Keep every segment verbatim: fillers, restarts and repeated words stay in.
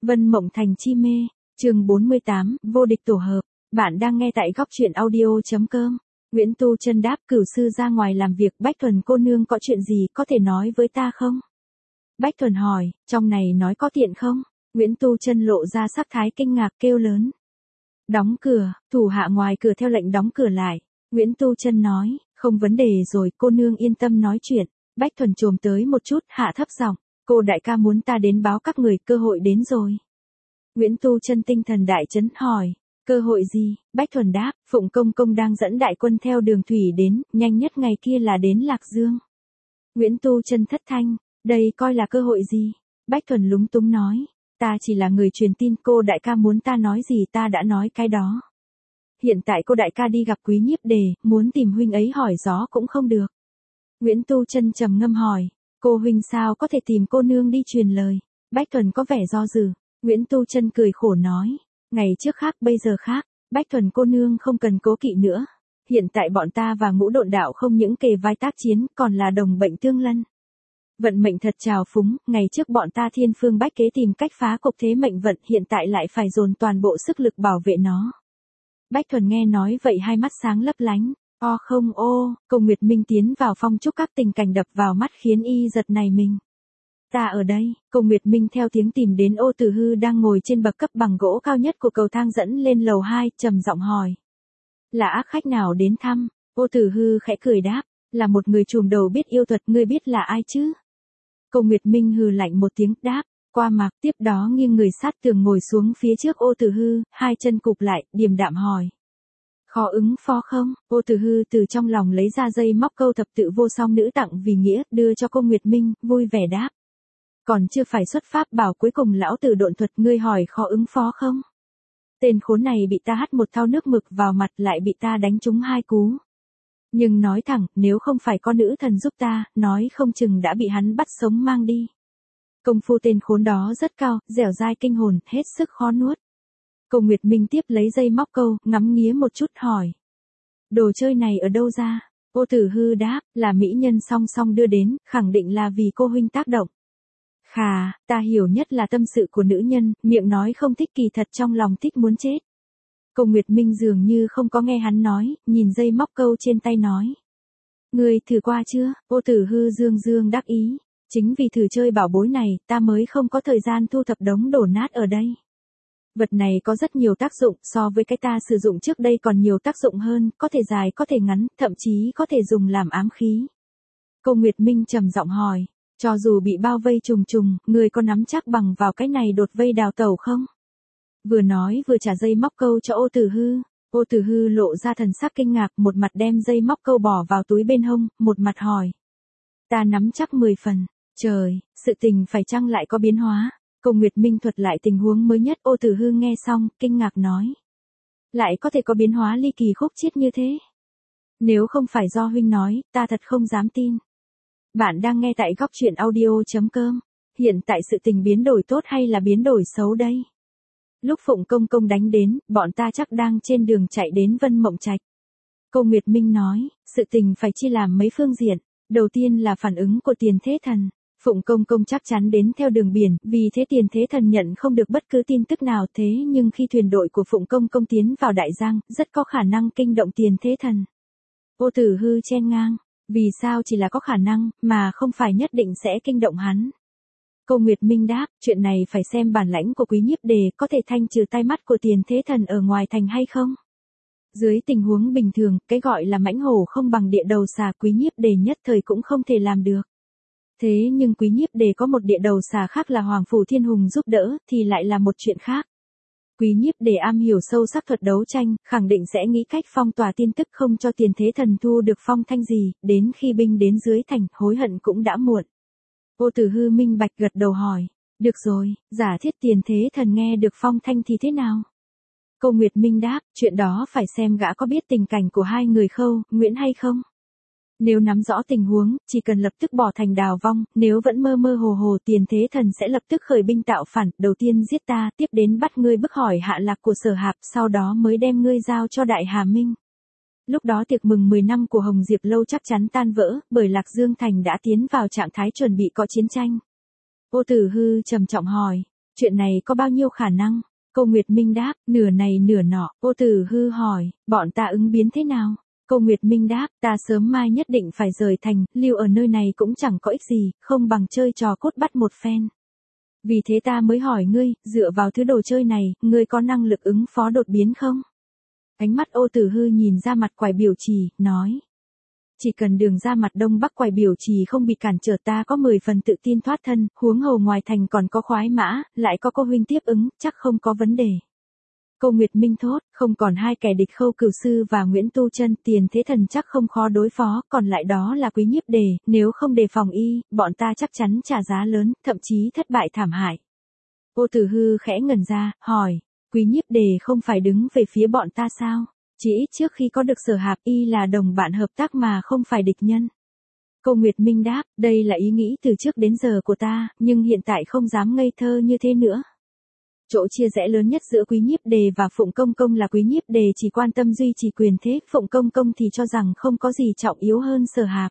Vân Mộng Thành chi mê, chương bốn mươi tám, vô địch tổ hợp. Bạn đang nghe tại góc truyện audio chấm com. Nguyễn Tu Chân đáp, cửu sư ra ngoài làm việc, Bách Thuần cô nương có chuyện gì có thể nói với ta không? Bách Thuần hỏi, trong này nói có tiện không? Nguyễn Tu Chân lộ ra sắc thái kinh ngạc kêu lớn. Đóng cửa, thủ hạ ngoài cửa theo lệnh đóng cửa lại. Nguyễn Tu Chân nói, không vấn đề rồi, cô nương yên tâm nói chuyện. Bách Thuần chồm tới một chút, hạ thấp giọng, cô đại ca muốn ta đến báo các người, cơ hội đến rồi. Nguyễn Tu Chân tinh thần đại chấn hỏi, cơ hội gì? Bách Thuần đáp, Phụng Công Công đang dẫn đại quân theo đường thủy đến, nhanh nhất ngày kia là đến Lạc Dương. Nguyễn Tu Chân thất thanh, đây coi là cơ hội gì? Bách Thuần lúng túng nói, ta chỉ là người truyền tin, cô đại ca muốn ta nói gì ta đã nói cái đó. Hiện tại cô đại ca đi gặp Quý Nhiếp Đề, muốn tìm huynh ấy hỏi gió cũng không được. Nguyễn Tu Chân trầm ngâm hỏi, cô huynh sao có thể tìm cô nương đi truyền lời? Bách Thuần có vẻ do dự. Nguyễn Tu Chân cười khổ nói, ngày trước khác bây giờ khác, Bách Thuần cô nương không cần cố kỵ nữa. Hiện tại bọn ta và Ngũ Độn đạo không những kề vai tác chiến, còn là đồng bệnh tương lân. Vận mệnh thật trào phúng, ngày trước bọn ta thiên phương bách kế tìm cách phá cục thế mệnh vận, hiện tại lại phải dồn toàn bộ sức lực bảo vệ nó. Bách Thuần nghe nói vậy hai mắt sáng lấp lánh. O không ô, Cô Nguyệt Minh tiến vào phong trúc, các tình cảnh đập vào mắt khiến y giật nảy mình. Ta ở đây, Cô Nguyệt Minh theo tiếng tìm đến Ô Tử Hư đang ngồi trên bậc cấp bằng gỗ cao nhất của cầu thang dẫn lên lầu hai, trầm giọng hỏi. Là ác khách nào đến thăm? Ô Tử Hư khẽ cười đáp, là một người trùm đầu biết yêu thuật, ngươi biết là ai chứ? Cô Nguyệt Minh hừ lạnh một tiếng, đáp, qua mạc, tiếp đó nghiêng người sát tường ngồi xuống phía trước Ô Tử Hư, hai chân cụp lại, điềm đạm hỏi. Khó ứng phó không? Ô Tử Hư từ trong lòng lấy ra dây móc câu thập tự vô song nữ tặng vì nghĩa, đưa cho cô Nguyệt Minh, vui vẻ đáp. Còn chưa phải xuất pháp bảo, cuối cùng lão tử độn thuật, ngươi hỏi khó ứng phó không? Tên khốn này bị ta hắt một thao nước mực vào mặt, lại bị ta đánh trúng hai cú. Nhưng nói thẳng, nếu không phải có nữ thần giúp ta, nói không chừng đã bị hắn bắt sống mang đi. Công phu tên khốn đó rất cao, dẻo dai kinh hồn, hết sức khó nuốt. Cô Nguyệt Minh tiếp lấy dây móc câu, ngắm nghía một chút hỏi. Đồ chơi này ở đâu ra? Ô Tử Hư đáp, là mỹ nhân song song đưa đến, khẳng định là vì cô huynh tác động. Khà, ta hiểu nhất là tâm sự của nữ nhân, miệng nói không thích kỳ thật trong lòng thích muốn chết. Cô Nguyệt Minh dường như không có nghe hắn nói, nhìn dây móc câu trên tay nói. Ngươi thử qua chưa? Ô Tử Hư dương dương đắc ý. Chính vì thử chơi bảo bối này, ta mới không có thời gian thu thập đống đổ nát ở đây. Vật này có rất nhiều tác dụng, so với cái ta sử dụng trước đây còn nhiều tác dụng hơn, có thể dài có thể ngắn, thậm chí có thể dùng làm ám khí. Cô Nguyệt Minh trầm giọng hỏi, cho dù bị bao vây trùng trùng, người có nắm chắc bằng vào cái này đột vây đào tẩu không? Vừa nói vừa trả dây móc câu cho Ô Tử Hư. Ô Tử Hư lộ ra thần sắc kinh ngạc, một mặt đem dây móc câu bỏ vào túi bên hông, một mặt hỏi. Ta nắm chắc mười phần, trời, sự tình phải chăng lại có biến hóa? Cô Nguyệt Minh thuật lại tình huống mới nhất. Ô Tử Hư nghe xong, kinh ngạc nói. Lại có thể có biến hóa ly kỳ khúc chiết như thế? Nếu không phải do huynh nói, ta thật không dám tin. Bạn đang nghe tại góc truyện audio chấm com. Hiện tại sự tình biến đổi tốt hay là biến đổi xấu đây? Lúc Phụng Công Công đánh đến, bọn ta chắc đang trên đường chạy đến Vân Mộng Trạch. Cô Nguyệt Minh nói, sự tình phải chia làm mấy phương diện. Đầu tiên là phản ứng của Tiền Thế Thần. Phụng Công Công chắc chắn đến theo đường biển, vì thế Tiền Thế Thần nhận không được bất cứ tin tức nào, thế nhưng khi thuyền đội của Phụng Công Công tiến vào Đại Giang, rất có khả năng kinh động Tiền Thế Thần. Ô Tử Hư chen ngang, vì sao chỉ là có khả năng, mà không phải nhất định sẽ kinh động hắn? Cô Nguyệt Minh đáp, chuyện này phải xem bản lãnh của Quý Nhiếp Đề, có thể thanh trừ tai mắt của Tiền Thế Thần ở ngoài thành hay không? Dưới tình huống bình thường, cái gọi là mãnh hổ không bằng địa đầu xà, Quý Nhiếp Đề nhất thời cũng không thể làm được. Thế nhưng Quý Nhiếp Đề có một địa đầu xà khác là Hoàng Phủ Thiên Hùng giúp đỡ, thì lại là một chuyện khác. Quý Nhiếp Đề am hiểu sâu sắc thuật đấu tranh, khẳng định sẽ nghĩ cách phong tỏa tin tức không cho Tiền Thế Thần thu được phong thanh gì, đến khi binh đến dưới thành, hối hận cũng đã muộn. Ô Tử Hư minh bạch gật đầu hỏi, được rồi, giả thiết Tiền Thế Thần nghe được phong thanh thì thế nào? Cô Nguyệt Minh đáp, chuyện đó phải xem gã có biết tình cảnh của hai người Khâu, Nguyễn hay không? Nếu nắm rõ tình huống, chỉ cần lập tức bỏ thành đào vong, nếu vẫn mơ mơ hồ hồ, Tiền Thế Thần sẽ lập tức khởi binh tạo phản, đầu tiên giết ta, tiếp đến bắt ngươi bức hỏi hạ lạc của Sở Hạp, sau đó mới đem ngươi giao cho Đại Hà Minh. Lúc đó tiệc mừng mười năm của Hồng Diệp Lâu chắc chắn tan vỡ, bởi Lạc Dương Thành đã tiến vào trạng thái chuẩn bị có chiến tranh. Ô Tử Hư trầm trọng hỏi, Chuyện này có bao nhiêu khả năng? Cô Nguyệt Minh đáp, nửa này nửa nọ. Ô Tử Hư hỏi, bọn ta ứng biến thế nào? Cô Nguyệt Minh đáp, ta sớm mai nhất định phải rời thành, lưu ở nơi này cũng chẳng có ích gì, không bằng chơi trò cốt bắt một phen. Vì thế ta mới hỏi ngươi, dựa vào thứ đồ chơi này, ngươi có năng lực ứng phó đột biến không? Ánh mắt Ô Tử Hư nhìn ra mặt quải biểu trì, nói. Chỉ cần đường ra mặt đông bắc quải biểu trì không bị cản trở ta có mười phần tự tin thoát thân, huống hồ ngoài thành còn có khoái mã, lại có cô huynh tiếp ứng, chắc không có vấn đề. Cô Nguyệt Minh thốt, không còn hai kẻ địch Khâu Cửu Sư và Nguyễn Tu Chân, Tiền Thế Thần chắc không khó đối phó, còn lại đó là Quý Nhiếp Đề, nếu không đề phòng y, bọn ta chắc chắn trả giá lớn, thậm chí thất bại thảm hại. Ô Tử Hư khẽ ngẩn ra, hỏi, Quý Nhiếp Đề không phải đứng về phía bọn ta sao? Chỉ ít trước khi có được Sở Hạp y là đồng bạn hợp tác mà không phải địch nhân. Cô Nguyệt Minh đáp, đây là ý nghĩ từ trước đến giờ của ta, nhưng hiện tại không dám ngây thơ như thế nữa. Chỗ chia rẽ lớn nhất giữa Quý Nhiếp Đề và Phụng Công Công là Quý Nhiếp Đề chỉ quan tâm duy trì quyền thế, Phụng Công Công thì cho rằng không có gì trọng yếu hơn Sở Hạp.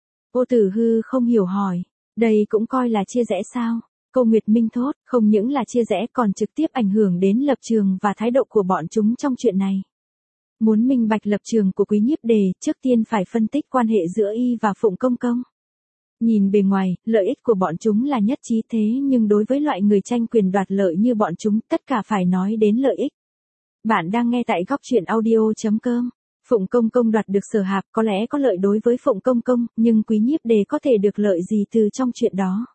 Ô Tử Hư không hiểu hỏi, đây cũng coi là chia rẽ sao? Cô Nguyệt Minh thốt, không những là chia rẽ còn trực tiếp ảnh hưởng đến lập trường và thái độ của bọn chúng trong chuyện này. Muốn minh bạch lập trường của Quý Nhiếp Đề, trước tiên phải phân tích quan hệ giữa y và Phụng Công Công. Nhìn bề ngoài, lợi ích của bọn chúng là nhất trí thế nhưng đối với loại người tranh quyền đoạt lợi như bọn chúng, tất cả phải nói đến lợi ích. Bạn đang nghe tại góc truyện audio chấm com. Phụng Công Công đoạt được Sở Hạp có lẽ có lợi đối với Phụng Công Công, nhưng Quý Nhiếp Đề có thể được lợi gì từ trong chuyện đó?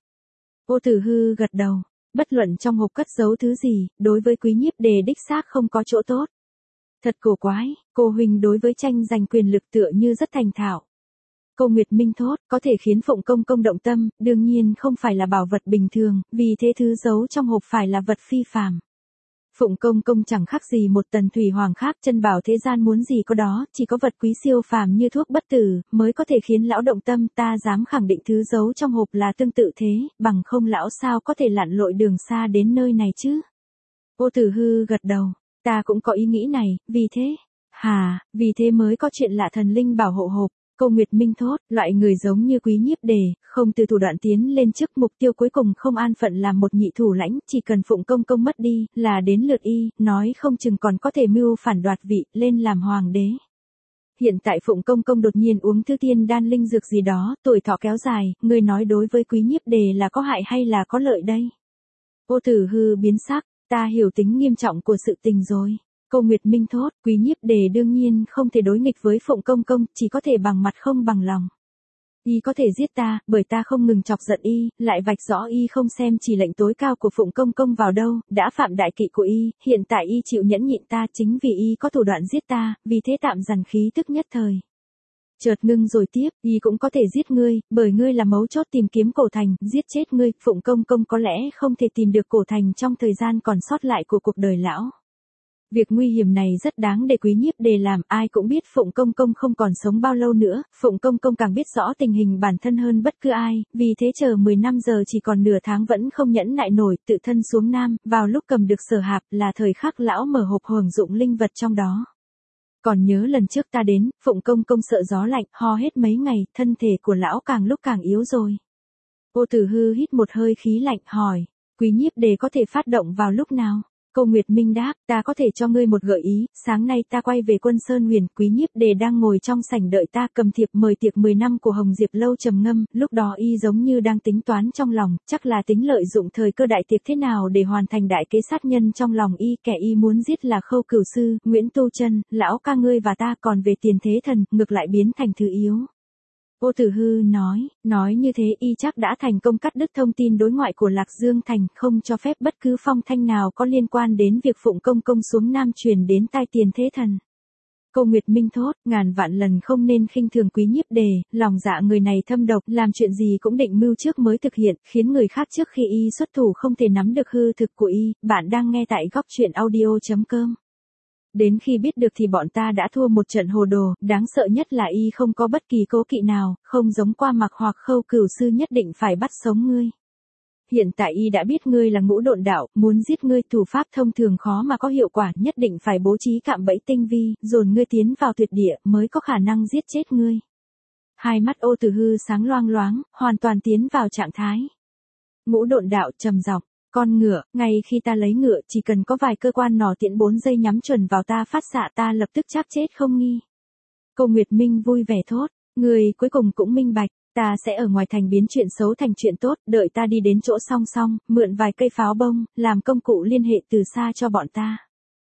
Ô Tử Hư gật đầu, bất luận trong hộp cất giấu thứ gì, đối với Quý Nhiếp Đề đích xác không có chỗ tốt. Thật cổ quái, cô huynh đối với tranh giành quyền lực tựa như rất thành thạo. Cô Nguyệt Minh thốt, có thể khiến Phụng Công Công động tâm, đương nhiên không phải là bảo vật bình thường, vì thế thứ giấu trong hộp phải là vật phi phàm. Phụng Công Công chẳng khác gì một tần thủy hoàng khác, chân bảo thế gian muốn gì có đó, chỉ có vật quý siêu phàm như thuốc bất tử, mới có thể khiến lão động tâm, ta dám khẳng định thứ giấu trong hộp là tương tự thế, bằng không lão sao có thể lặn lội đường xa đến nơi này chứ? Ô Tử Hư gật đầu, ta cũng có ý nghĩ này, vì thế, hà, vì thế mới có chuyện lạ thần linh bảo hộ hộp. Cô Nguyệt Minh thốt, loại người giống như Quý Nhiếp Đề, không từ thủ đoạn tiến lên trước mục tiêu cuối cùng không an phận làm một nhị thủ lãnh, chỉ cần Phụng Công Công mất đi, là đến lượt y, nói không chừng còn có thể mưu phản đoạt vị, lên làm hoàng đế. Hiện tại Phụng Công Công đột nhiên uống thứ tiên đan linh dược gì đó, tuổi thọ kéo dài, người nói đối với Quý Nhiếp Đề là có hại hay là có lợi đây? Ô Tử Hư biến sắc, ta hiểu tính nghiêm trọng của sự tình rồi. Cô Nguyệt Minh thốt, Quý Nhiếp Đề đương nhiên không thể đối nghịch với Phụng Công Công, chỉ có thể bằng mặt không bằng lòng. Y có thể giết ta, bởi ta không ngừng chọc giận y, lại vạch rõ y không xem chỉ lệnh tối cao của Phụng Công Công vào đâu, đã phạm đại kỵ của y, hiện tại y chịu nhẫn nhịn ta chính vì y có thủ đoạn giết ta, vì thế tạm dằn khí tức nhất thời. Chợt ngưng rồi tiếp, y cũng có thể giết ngươi, bởi ngươi là mấu chốt tìm kiếm cổ thành, giết chết ngươi, Phụng Công Công có lẽ không thể tìm được cổ thành trong thời gian còn sót lại của cuộc đời lão. Việc nguy hiểm này rất đáng để Quý Nhiếp Đề làm, ai cũng biết Phụng Công Công không còn sống bao lâu nữa, Phụng Công Công càng biết rõ tình hình bản thân hơn bất cứ ai, vì thế chờ mười năm giờ chỉ còn nửa tháng vẫn không nhẫn nại nổi, tự thân xuống Nam, vào lúc cầm được Sở Hạp là thời khắc lão mở hộp hưởng dụng linh vật trong đó. Còn nhớ lần trước ta đến, Phụng Công Công sợ gió lạnh, ho hết mấy ngày, thân thể của lão càng lúc càng yếu rồi. Ô Tử Hư hít một hơi khí lạnh, hỏi, Quý Nhiếp Đề có thể phát động vào lúc nào? Cô Nguyệt Minh đáp, ta có thể cho ngươi một gợi ý, sáng nay ta quay về Quân Sơn Huyền, Quý Nhiếp Đề đang ngồi trong sảnh đợi ta, cầm thiệp mời tiệc mười năm của Hồng Diệp Lâu trầm ngâm, lúc đó y giống như đang tính toán trong lòng, chắc là tính lợi dụng thời cơ đại tiệc thế nào để hoàn thành đại kế sát nhân trong lòng y, kẻ y muốn giết là Khâu Cửu Sư, Nguyễn Tu Chân, lão ca ngươi và ta, còn về Tiền Thế Thần, ngược lại biến thành thứ yếu. Ô Tử Hư nói, nói như thế y chắc đã thành công cắt đứt thông tin đối ngoại của Lạc Dương Thành, không cho phép bất cứ phong thanh nào có liên quan đến việc Phụng Công Công xuống Nam truyền đến tai Tiền Thế Thần. Cô Nguyệt Minh thốt, ngàn vạn lần không nên khinh thường Quý Nhiếp Đề, lòng dạ người này thâm độc, làm chuyện gì cũng định mưu trước mới thực hiện, khiến người khác trước khi y xuất thủ không thể nắm được hư thực của y. Bạn đang nghe tại góc truyện audio chấm com. Đến khi biết được thì bọn ta đã thua một trận hồ đồ, đáng sợ nhất là y không có bất kỳ cố kỵ nào, không giống Qua Mặc hoặc Khâu Cửu Sư nhất định phải bắt sống ngươi. Hiện tại y đã biết ngươi là ngũ độn đạo, muốn giết ngươi thủ pháp thông thường khó mà có hiệu quả, nhất định phải bố trí cạm bẫy tinh vi, dồn ngươi tiến vào tuyệt địa mới có khả năng giết chết ngươi. Hai mắt Ô Tử Hư sáng loang loáng, hoàn toàn tiến vào trạng thái. Ngũ độn đạo trầm giọng, Con ngựa, ngay khi ta lấy ngựa chỉ cần có vài cơ quan nỏ tiễn bốn giây nhắm chuẩn vào ta phát xạ ta lập tức chắc chết không nghi. Cô Nguyệt Minh vui vẻ thốt, người cuối cùng cũng minh bạch, ta sẽ ở ngoài thành biến chuyện xấu thành chuyện tốt, đợi ta đi đến chỗ song song, mượn vài cây pháo bông, làm công cụ liên hệ từ xa cho bọn ta.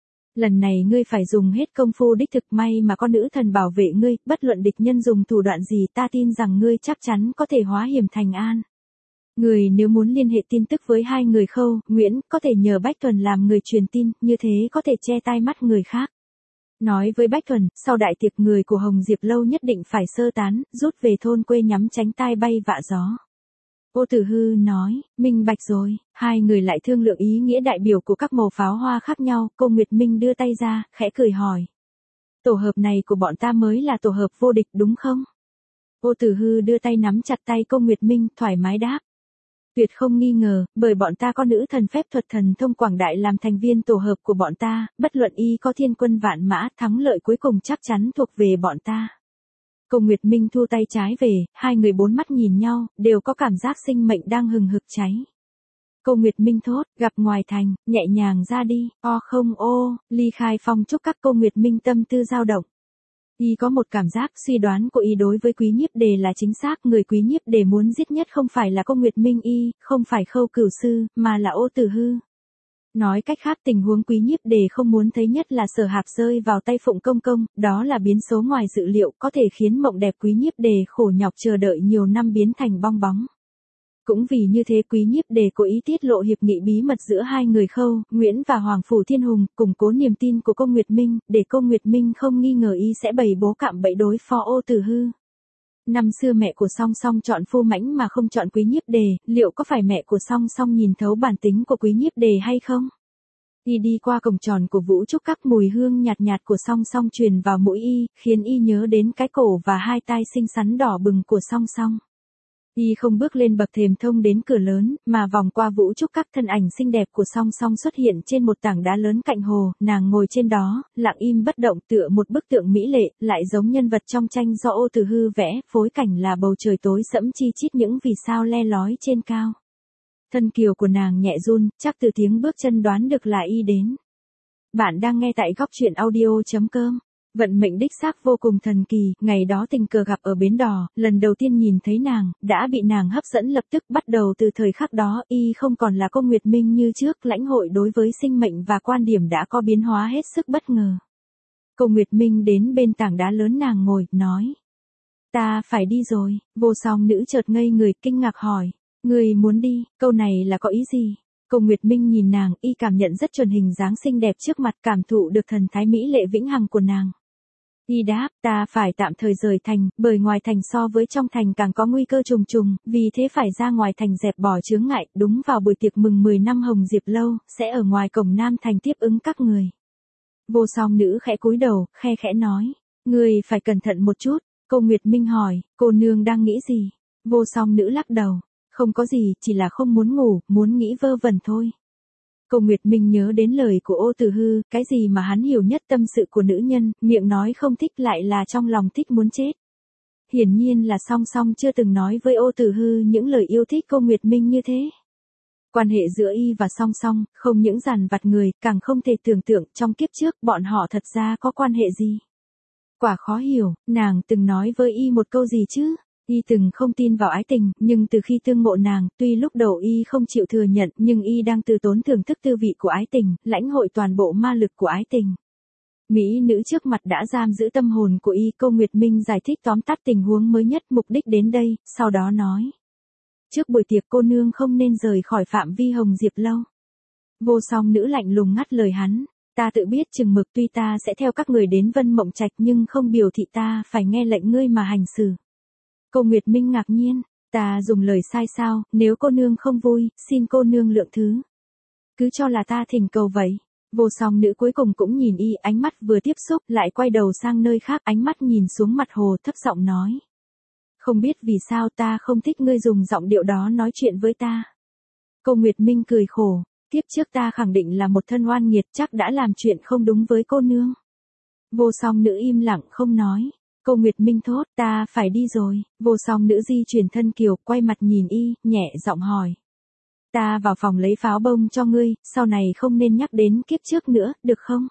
Lần này ngươi phải dùng hết công phu đích thực, may mà con nữ thần bảo vệ ngươi, bất luận địch nhân dùng thủ đoạn gì ta tin rằng ngươi chắc chắn có thể hóa hiểm thành an. Người nếu muốn liên hệ tin tức với hai người Khâu, Nguyễn, có thể nhờ Bách Thuần làm người truyền tin, như thế có thể che tai mắt người khác. Nói với Bách Thuần, sau đại tiệc người của Hồng Diệp Lâu nhất định phải sơ tán, rút về thôn quê nhắm tránh tai bay vạ gió. Ô Tử Hư nói, minh bạch rồi, hai người lại thương lượng ý nghĩa đại biểu của các màu pháo hoa khác nhau, cô Nguyệt Minh đưa tay ra, khẽ cười hỏi. Tổ hợp này của bọn ta mới là tổ hợp vô địch đúng không? Ô Tử Hư đưa tay nắm chặt tay cô Nguyệt Minh, thoải mái đáp. Tuyệt không nghi ngờ, bởi bọn ta có nữ thần phép thuật thần thông quảng đại làm thành viên tổ hợp của bọn ta, bất luận y có thiên quân vạn mã, thắng lợi cuối cùng chắc chắn thuộc về bọn ta. Cô Nguyệt Minh thu tay trái về, hai người bốn mắt nhìn nhau, đều có cảm giác sinh mệnh đang hừng hực cháy. Cô Nguyệt Minh thốt, gặp ngoài thành, nhẹ nhàng ra đi, o không ô, ly khai phong chúc các cô Nguyệt Minh tâm tư dao động. Y có một cảm giác suy đoán của y đối với Quý Nhiếp Đề là chính xác, người Quý Nhiếp Đề muốn giết nhất không phải là cô Nguyệt Minh y, không phải Khâu Cửu Sư, mà là Ô Tử Hư. Nói cách khác tình huống Quý Nhiếp Đề không muốn thấy nhất là Sở Hạp rơi vào tay Phụng Công Công, đó là biến số ngoài dự liệu có thể khiến mộng đẹp Quý Nhiếp Đề khổ nhọc chờ đợi nhiều năm biến thành bong bóng. Cũng vì như thế Quý Nhiếp Đề cố ý tiết lộ hiệp nghị bí mật giữa hai người Khâu, Nguyễn và Hoàng Phủ Thiên Hùng, củng cố niềm tin của cô Nguyệt Minh, để cô Nguyệt Minh không nghi ngờ y sẽ bày bố cạm bẫy đối phó Ô Tử Hư. Năm xưa mẹ của Song Song chọn Phu Mãnh mà không chọn Quý Nhiếp Đề, liệu có phải mẹ của Song Song nhìn thấu bản tính của Quý Nhiếp Đề hay không? Y đi qua cổng tròn của Vũ Trúc Các, mùi hương nhạt nhạt của Song Song truyền vào mũi y, khiến y nhớ đến cái cổ và hai tai xinh xắn đỏ bừng của Song Song. Y không bước lên bậc thềm thông đến cửa lớn, mà vòng qua Vũ Trúc Các, thân ảnh xinh đẹp của Song Song xuất hiện trên một tảng đá lớn cạnh hồ, nàng ngồi trên đó, lặng im bất động tựa một bức tượng mỹ lệ, lại giống nhân vật trong tranh do Ô Tử Hư vẽ, phối cảnh là bầu trời tối sẫm chi chít những vì sao le lói trên cao. Thân kiều của nàng nhẹ run, chắc từ tiếng bước chân đoán được là y đến. Bạn đang nghe tại góc truyện audio chấm com. Vận mệnh đích xác vô cùng thần kỳ, ngày đó tình cờ gặp ở bến đò, lần đầu tiên nhìn thấy nàng, đã bị nàng hấp dẫn lập tức, bắt đầu từ thời khắc đó, y không còn là cô Nguyệt Minh như trước, lãnh hội đối với sinh mệnh và quan điểm đã có biến hóa hết sức bất ngờ. Cô Nguyệt Minh đến bên tảng đá lớn nàng ngồi, nói. Ta phải đi rồi, Vô Song nữ chợt ngây người, kinh ngạc hỏi. Người muốn đi, câu này là có ý gì? Cô Nguyệt Minh nhìn nàng, y cảm nhận rất chuẩn hình dáng xinh đẹp trước mặt, cảm thụ được thần thái mỹ lệ vĩnh hằng của nàng. Y đáp, ta phải tạm thời rời thành, bởi ngoài thành so với trong thành càng có nguy cơ trùng trùng, vì thế phải ra ngoài thành dẹp bỏ chướng ngại, đúng vào buổi tiệc mừng mười năm Hồng Diệp Lâu, sẽ ở ngoài cổng Nam thành tiếp ứng các người. Vô Song nữ khẽ cúi đầu, khe khẽ nói, người phải cẩn thận một chút. Cô Nguyệt Minh hỏi, cô nương đang nghĩ gì? Vô Song nữ lắc đầu, không có gì, chỉ là không muốn ngủ, muốn nghĩ vơ vẩn thôi. Cô Nguyệt Minh nhớ đến lời của Ô Tử Hư, cái gì mà hắn hiểu nhất tâm sự của nữ nhân, miệng nói không thích lại là trong lòng thích muốn chết. Hiển nhiên là Song Song chưa từng nói với Ô Tử Hư những lời yêu thích cô Nguyệt Minh như thế. Quan hệ giữa y và Song Song, không những dằn vặt người, càng không thể tưởng tượng trong kiếp trước bọn họ thật ra có quan hệ gì. Quả khó hiểu, nàng từng nói với y một câu gì chứ? Y từng không tin vào ái tình, nhưng từ khi tương ngộ nàng, tuy lúc đầu y không chịu thừa nhận, nhưng y đang từ tốn thưởng thức tư vị của ái tình, lãnh hội toàn bộ ma lực của ái tình. Mỹ nữ trước mặt đã giam giữ tâm hồn của y, cô Nguyệt Minh giải thích tóm tắt tình huống mới nhất, mục đích đến đây, sau đó nói. Trước buổi tiệc cô nương không nên rời khỏi phạm vi Hồng Diệp Lâu. Vô Song nữ lạnh lùng ngắt lời hắn, ta tự biết chừng mực, tuy ta sẽ theo các người đến Vân Mộng Trạch nhưng không biểu thị ta phải nghe lệnh ngươi mà hành xử. Cô Nguyệt Minh ngạc nhiên, ta dùng lời sai sao, nếu cô nương không vui, xin cô nương lượng thứ. Cứ cho là ta thỉnh cầu vậy. Vô Song nữ cuối cùng cũng nhìn y, ánh mắt vừa tiếp xúc, lại quay đầu sang nơi khác, ánh mắt nhìn xuống mặt hồ, thấp giọng nói. Không biết vì sao ta không thích ngươi dùng giọng điệu đó nói chuyện với ta. Cô Nguyệt Minh cười khổ, tiếp trước ta khẳng định là một thân oan nghiệt, chắc đã làm chuyện không đúng với cô nương. Vô Song nữ im lặng không nói. Cô Nguyệt Minh thốt, ta phải đi rồi. Vô Song nữ di chuyển thân kiều, quay mặt nhìn y, nhẹ giọng hỏi. ta vào phòng lấy pháo bông cho ngươi, sau này không nên nhắc đến kiếp trước nữa, được không?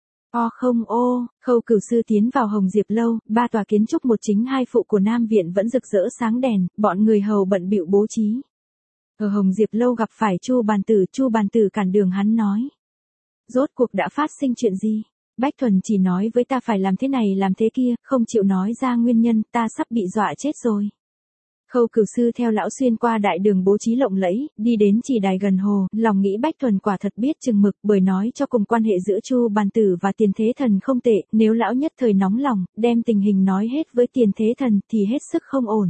O không ô, Khâu Cửu Sư tiến vào Hồng Diệp lâu, ba tòa kiến trúc một chính hai phụ của Nam viện vẫn rực rỡ sáng đèn, bọn người hầu bận bịu bố trí. Ở Hồng Diệp lâu gặp phải Chu Bàn Tử, Chu Bàn Tử cản đường hắn nói: "Rốt cuộc đã phát sinh chuyện gì? Bách Thuần chỉ nói với ta phải làm thế này làm thế kia, không chịu nói ra nguyên nhân, ta sắp bị dọa chết rồi." Khâu Cửu Sư theo lão xuyên qua đại đường bố trí lộng lẫy, đi đến chỉ đài gần hồ, lòng nghĩ Bách Thuần quả thật biết chừng mực, bởi nói cho cùng quan hệ giữa Chu Bàn Tử và Tiền Thế Thần không tệ, nếu lão nhất thời nóng lòng, đem tình hình nói hết với Tiền Thế Thần thì hết sức không ổn.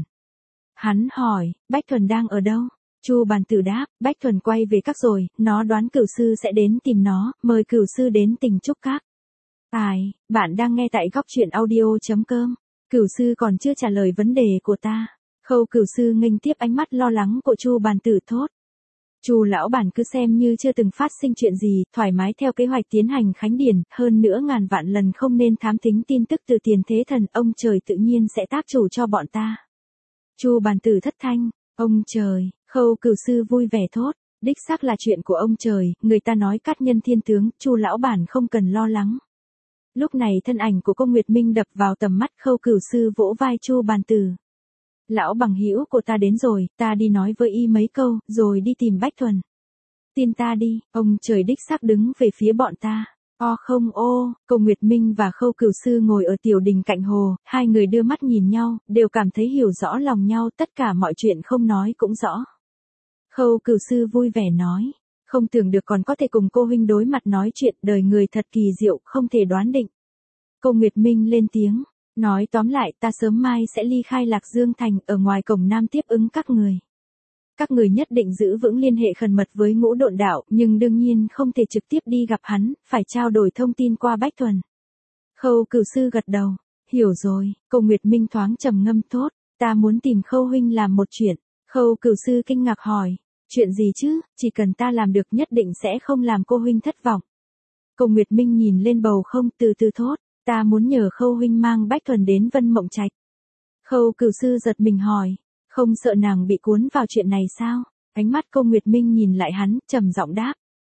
Hắn hỏi, Bách Thuần đang ở đâu? Chu Bàn Tử đáp, Bách Thuần quay về các rồi, nó đoán Cửu Sư sẽ đến tìm nó, mời Cửu Sư đến Tình Trúc Các. Tài, bạn đang nghe tại góc truyện audio.com. Cửu Sư còn chưa trả lời vấn đề của ta. Khâu Cửu Sư nghênh tiếp ánh mắt lo lắng của Chu Bàn Tử thốt. Chu lão bản cứ xem như chưa từng phát sinh chuyện gì, thoải mái theo kế hoạch tiến hành khánh điển, hơn nữa ngàn vạn lần không nên thám thính tin tức từ Tiền Thế Thần, ông trời tự nhiên sẽ tác chủ cho bọn ta. Chu Bàn Tử thất thanh, ông trời, Khâu Cửu Sư vui vẻ thốt, đích xác là chuyện của ông trời, người ta nói cát nhân thiên tướng, Chu lão bản không cần lo lắng. Lúc này thân ảnh của Công Nguyệt Minh đập vào tầm mắt, Khâu Cửu Sư vỗ vai Chu Bàn Tử. Lão bằng hữu của ta đến rồi, ta đi nói với y mấy câu, rồi đi tìm Bách Thuần. Tin ta đi, ông trời đích xác đứng về phía bọn ta. O không ô, Công Nguyệt Minh và Khâu Cửu Sư ngồi ở tiểu đình cạnh hồ, hai người đưa mắt nhìn nhau, đều cảm thấy hiểu rõ lòng nhau, tất cả mọi chuyện không nói cũng rõ. Khâu Cửu Sư vui vẻ nói, không tưởng được còn có thể cùng cô huynh đối mặt nói chuyện, đời người thật kỳ diệu, không thể đoán định. Công Nguyệt Minh lên tiếng. Nói tóm lại, ta sớm mai sẽ ly khai Lạc Dương Thành, ở ngoài cổng Nam tiếp ứng các người. Các người nhất định giữ vững liên hệ khẩn mật với Ngũ Độn Đạo, nhưng đương nhiên không thể trực tiếp đi gặp hắn, phải trao đổi thông tin qua Bách Thuần. Khâu Cửu Sư gật đầu, hiểu rồi. Công Nguyệt Minh thoáng trầm ngâm thốt, ta muốn tìm Khâu huynh làm một chuyện. Khâu Cửu Sư kinh ngạc hỏi, chuyện gì chứ, chỉ cần ta làm được nhất định sẽ không làm cô huynh thất vọng. Công Nguyệt Minh nhìn lên bầu không, từ từ thốt. Ta muốn nhờ Khâu huynh mang Bách Thuần đến Vân Mộng Trạch. Khâu Cửu Sư giật mình hỏi, không sợ nàng bị cuốn vào chuyện này sao? Ánh mắt Công Nguyệt Minh nhìn lại hắn, trầm giọng đáp.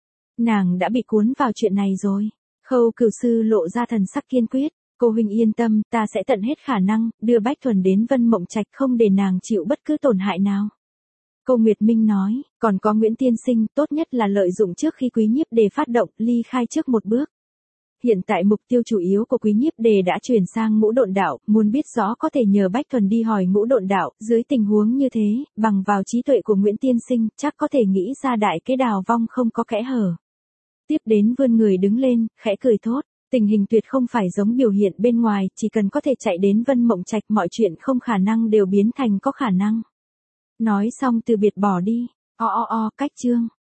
Nàng đã bị cuốn vào chuyện này rồi. Khâu Cửu Sư lộ ra thần sắc kiên quyết. Cô huynh yên tâm, ta sẽ tận hết khả năng, đưa Bách Thuần đến Vân Mộng Trạch không để nàng chịu bất cứ tổn hại nào. Công Nguyệt Minh nói, còn có Nguyễn Tiên Sinh, tốt nhất là lợi dụng trước khi Quý Nhiếp Đề phát động, ly khai trước một bước. Hiện tại mục tiêu chủ yếu của Quý Nhiếp Đề đã chuyển sang Ngũ Độn Đạo, muốn biết rõ có thể nhờ Bách Thuần đi hỏi Ngũ Độn Đạo, dưới tình huống như thế, bằng vào trí tuệ của Nguyễn Tiên Sinh, chắc có thể nghĩ ra đại kế đào vong không có kẽ hở. Tiếp đến vươn người đứng lên, khẽ cười thốt, tình hình tuyệt không phải giống biểu hiện bên ngoài, chỉ cần có thể chạy đến Vân Mộng Trạch mọi chuyện không khả năng đều biến thành có khả năng. Nói xong từ biệt bỏ đi, o o o cách chương.